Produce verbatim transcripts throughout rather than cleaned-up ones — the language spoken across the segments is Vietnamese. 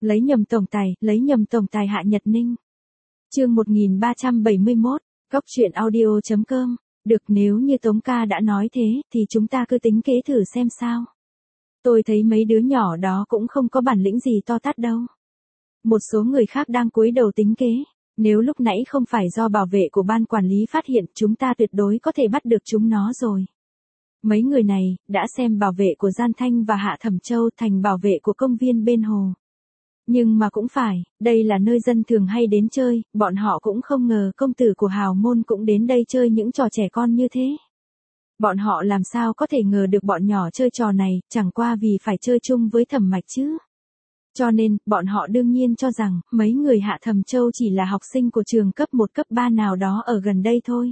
Lấy nhầm tổng tài, lấy nhầm tổng tài Hạ Nhật Ninh. Chương một nghìn ba trăm bảy mươi mốt, Cóc truyện audio chấm com. Được, nếu như Tống ca đã nói thế, thì chúng ta cứ tính kế thử xem sao. Tôi thấy mấy đứa nhỏ đó cũng không có bản lĩnh gì to tát đâu. Một số người khác đang cúi đầu tính kế. Nếu lúc nãy không phải do bảo vệ của ban quản lý phát hiện, chúng ta tuyệt đối có thể bắt được chúng nó rồi. Mấy người này, đã xem bảo vệ của Gian Thanh và Hạ Thẩm Châu thành bảo vệ của công viên bên hồ. Nhưng mà cũng phải, đây là nơi dân thường hay đến chơi, bọn họ cũng không ngờ công tử của hào môn cũng đến đây chơi những trò trẻ con như thế. Bọn họ làm sao có thể ngờ được bọn nhỏ chơi trò này, chẳng qua vì phải chơi chung với Thẩm Mạch chứ. Cho nên, bọn họ đương nhiên cho rằng, mấy người Hạ Thẩm Châu chỉ là học sinh của trường cấp một cấp ba nào đó ở gần đây thôi.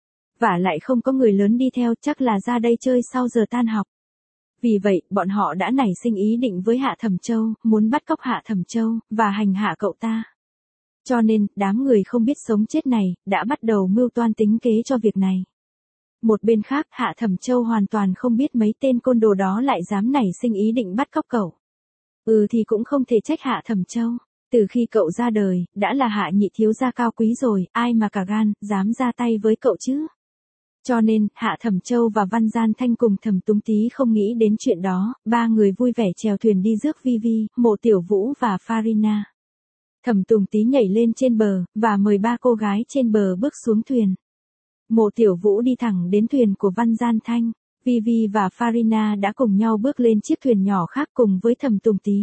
Vả lại không có người lớn đi theo, chắc là ra đây chơi sau giờ tan học. Vì vậy, bọn họ đã nảy sinh ý định với Hạ Thẩm Châu, muốn bắt cóc Hạ Thẩm Châu, và hành hạ cậu ta. Cho nên, đám người không biết sống chết này, đã bắt đầu mưu toan tính kế cho việc này. Một bên khác, Hạ Thẩm Châu hoàn toàn không biết mấy tên côn đồ đó lại dám nảy sinh ý định bắt cóc cậu. Ừ thì cũng không thể trách Hạ Thẩm Châu. Từ khi cậu ra đời, đã là Hạ nhị thiếu gia cao quý rồi, ai mà cả gan, dám ra tay với cậu chứ. Cho nên, Hạ Thẩm Châu và Văn Gian Thanh cùng Thẩm Túng Tý không nghĩ đến chuyện đó, ba người vui vẻ chèo thuyền đi rước Vi Vi, Mộ Tiểu Vũ và Farina. Thẩm Túng Tý nhảy lên trên bờ, và mời ba cô gái trên bờ bước xuống thuyền. Mộ Tiểu Vũ đi thẳng đến thuyền của Văn Gian Thanh, Vi Vi và Farina đã cùng nhau bước lên chiếc thuyền nhỏ khác cùng với Thẩm Túng Tý.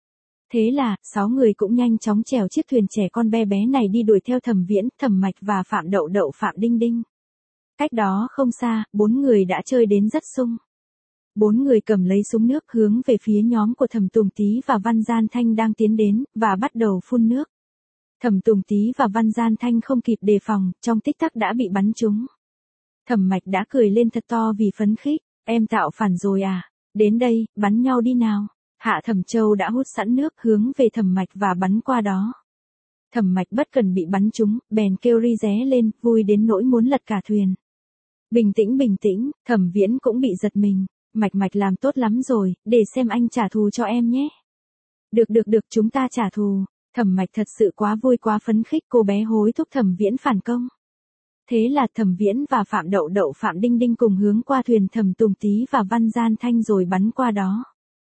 Thế là, sáu người cũng nhanh chóng chèo chiếc thuyền trẻ con bé bé này đi đuổi theo Thẩm Viễn, Thẩm Mạch và Phạm Đậu Đậu Phạm Đinh Đinh. Cách đó không xa, bốn người đã chơi đến rất sung. Bốn người cầm lấy súng nước hướng về phía nhóm của Thẩm Tùng Tý và Văn Gian Thanh đang tiến đến, và bắt đầu phun nước. Thẩm Tùng Tý và Văn Gian Thanh không kịp đề phòng, trong tích tắc đã bị bắn trúng. Thẩm Mạch đã cười lên thật to vì phấn khích, em tạo phản rồi à, đến đây, bắn nhau đi nào. Hạ Thẩm Châu đã hút sẵn nước hướng về Thẩm Mạch và bắn qua đó. Thẩm Mạch bất cần bị bắn trúng, bèn kêu ri ré lên, vui đến nỗi muốn lật cả thuyền. Bình tĩnh bình tĩnh, Thẩm Viễn cũng bị giật mình, Mạch Mạch làm tốt lắm rồi, để xem anh trả thù cho em nhé. Được được được, chúng ta trả thù. Thẩm Mạch thật sự quá vui quá phấn khích, cô bé hối thúc Thẩm Viễn phản công. Thế là Thẩm Viễn và Phạm Đậu Đậu Phạm Đinh Đinh cùng hướng qua thuyền Thẩm Tùng Tý và Văn Gian Thanh rồi bắn qua đó.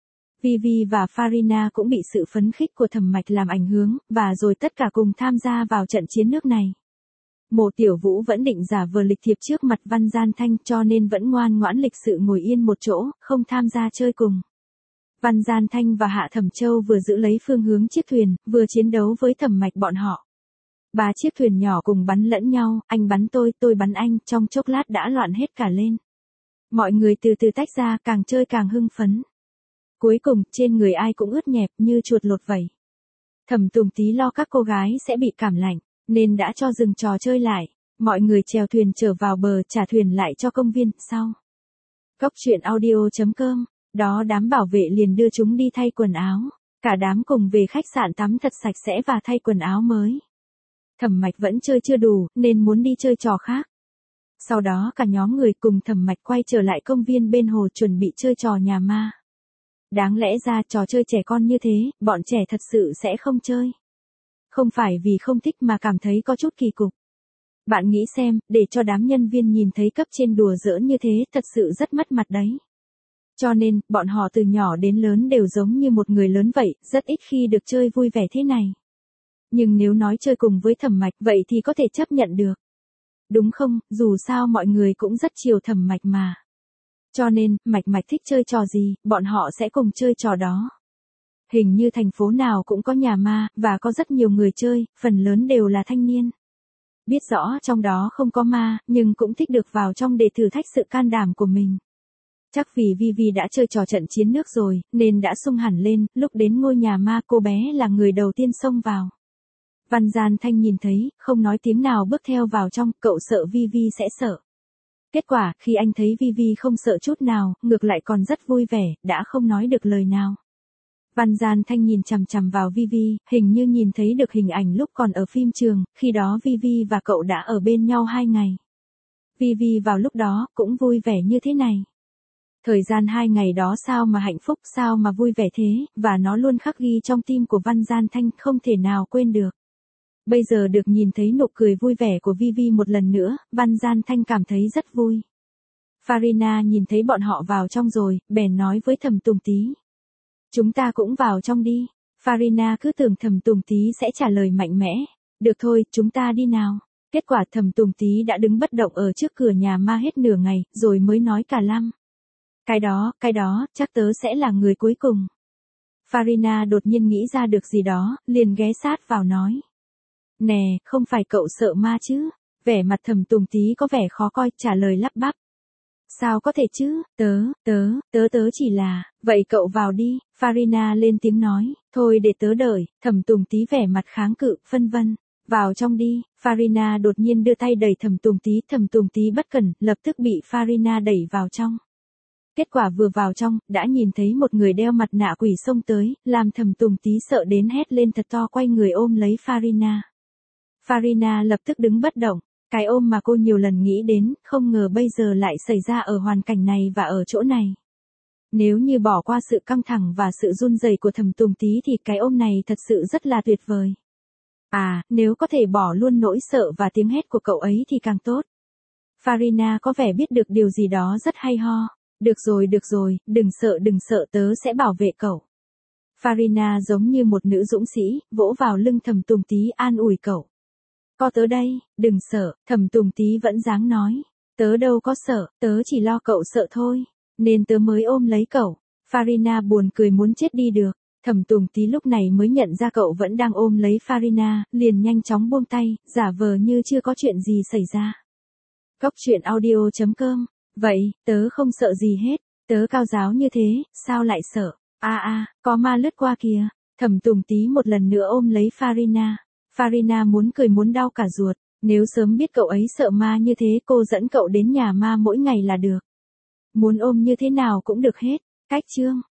Vi Vi và Farina cũng bị sự phấn khích của Thẩm Mạch làm ảnh hưởng, và rồi tất cả cùng tham gia vào trận chiến nước này. Mộ Tiểu Vũ vẫn định giả vờ lịch thiệp trước mặt Văn Gian Thanh, cho nên vẫn ngoan ngoãn lịch sự ngồi yên một chỗ, không tham gia chơi cùng. Văn Gian Thanh và Hạ Thẩm Châu vừa giữ lấy phương hướng chiếc thuyền, vừa chiến đấu với Thẩm Mạch bọn họ. Ba chiếc thuyền nhỏ cùng bắn lẫn nhau, anh bắn tôi, tôi bắn anh, trong chốc lát đã loạn hết cả lên. Mọi người từ từ tách ra, càng chơi càng hưng phấn. Cuối cùng, trên người ai cũng ướt nhẹp như chuột lột vẩy. Thẩm Tùng Tý lo các cô gái sẽ bị cảm lạnh, nên đã cho dừng trò chơi lại. Mọi người chèo thuyền trở vào bờ, trả thuyền lại cho công viên, sau. Cóc truyện audio chấm com, đó đám bảo vệ liền đưa chúng đi thay quần áo. Cả đám cùng về khách sạn tắm thật sạch sẽ và thay quần áo mới. Thẩm Mạch vẫn chơi chưa đủ, nên muốn đi chơi trò khác. Sau đó cả nhóm người cùng Thẩm Mạch quay trở lại công viên bên hồ chuẩn bị chơi trò nhà ma. Đáng lẽ ra trò chơi trẻ con như thế, bọn trẻ thật sự sẽ không chơi. Không phải vì không thích mà cảm thấy có chút kỳ cục. Bạn nghĩ xem, để cho đám nhân viên nhìn thấy cấp trên đùa giỡn như thế, thật sự rất mất mặt đấy. Cho nên, bọn họ từ nhỏ đến lớn đều giống như một người lớn vậy, rất ít khi được chơi vui vẻ thế này. Nhưng nếu nói chơi cùng với Thẩm Mạch, vậy thì có thể chấp nhận được. Đúng không, dù sao mọi người cũng rất chiều Thẩm Mạch mà. Cho nên, Mạch Mạch thích chơi trò gì, bọn họ sẽ cùng chơi trò đó. Hình như thành phố nào cũng có nhà ma, và có rất nhiều người chơi, phần lớn đều là thanh niên. Biết rõ trong đó không có ma, nhưng cũng thích được vào trong để thử thách sự can đảm của mình. Chắc vì Vi Vi đã chơi trò trận chiến nước rồi, nên đã sung hẳn lên, lúc đến ngôi nhà ma cô bé là người đầu tiên xông vào. Văn Gian Thanh nhìn thấy, không nói tiếng nào bước theo vào trong, cậu sợ Vi Vi sẽ sợ. Kết quả, khi anh thấy Vi Vi không sợ chút nào, ngược lại còn rất vui vẻ, đã không nói được lời nào. Văn Gian Thanh nhìn chằm chằm vào Vi Vi, hình như nhìn thấy được hình ảnh lúc còn ở phim trường, khi đó Vi Vi và cậu đã ở bên nhau hai ngày. Vi Vi vào lúc đó, cũng vui vẻ như thế này. Thời gian hai ngày đó sao mà hạnh phúc, sao mà vui vẻ thế, và nó luôn khắc ghi trong tim của Văn Gian Thanh, không thể nào quên được. Bây giờ được nhìn thấy nụ cười vui vẻ của Vivi một lần nữa, Văn Gian Thanh cảm thấy rất vui. Farina nhìn thấy bọn họ vào trong rồi, bèn nói với Thẩm Tùng Tý. Chúng ta cũng vào trong đi. Farina cứ tưởng Thẩm Tùng Tý sẽ trả lời mạnh mẽ. Được thôi, chúng ta đi nào. Kết quả Thẩm Tùng Tý đã đứng bất động ở trước cửa nhà ma hết nửa ngày, rồi mới nói cả lăm. Cái đó, cái đó, chắc tớ sẽ là người cuối cùng. Farina đột nhiên nghĩ ra được gì đó, liền ghé sát vào nói. Nè, không phải cậu sợ ma chứ? Vẻ mặt Thẩm Tùng Tý có vẻ khó coi, trả lời lắp bắp. Sao có thể chứ, tớ, tớ, tớ tớ chỉ là, vậy cậu vào đi, Farina lên tiếng nói, thôi để tớ đợi, Thẩm Tùng Tý vẻ mặt kháng cự, phân vân, vào trong đi, Farina đột nhiên đưa tay đẩy Thẩm Tùng Tý, Thẩm Tùng Tý bất cẩn, lập tức bị Farina đẩy vào trong. Kết quả vừa vào trong, đã nhìn thấy một người đeo mặt nạ quỷ xông tới, làm Thẩm Tùng Tý sợ đến hét lên thật to, quay người ôm lấy Farina. Farina lập tức đứng bất động. Cái ôm mà cô nhiều lần nghĩ đến, không ngờ bây giờ lại xảy ra ở hoàn cảnh này và ở chỗ này. Nếu như bỏ qua sự căng thẳng và sự run rẩy của Thẩm Tùng Tý thì cái ôm này thật sự rất là tuyệt vời. À, nếu có thể bỏ luôn nỗi sợ và tiếng hét của cậu ấy thì càng tốt. Farina có vẻ biết được điều gì đó rất hay ho. Được rồi, được rồi, đừng sợ, đừng sợ, tớ sẽ bảo vệ cậu. Farina giống như một nữ dũng sĩ, vỗ vào lưng Thẩm Tùng Tý an ủi cậu. Có tớ đây, đừng sợ, Thẩm Tùng Tý vẫn dáng nói. Tớ đâu có sợ, tớ chỉ lo cậu sợ thôi, nên tớ mới ôm lấy cậu. Farina buồn cười muốn chết đi được. Thẩm Tùng Tý lúc này mới nhận ra cậu vẫn đang ôm lấy Farina, liền nhanh chóng buông tay, giả vờ như chưa có chuyện gì xảy ra. Cốc truyện audio chấm com. Vậy, tớ không sợ gì hết, tớ cao giáo như thế, sao lại sợ? A a, có ma lướt qua kìa. Thẩm Tùng Tý một lần nữa ôm lấy Farina. Farina muốn cười muốn đau cả ruột, nếu sớm biết cậu ấy sợ ma như thế cô dẫn cậu đến nhà ma mỗi ngày là được. Muốn ôm như thế nào cũng được hết, cách chương.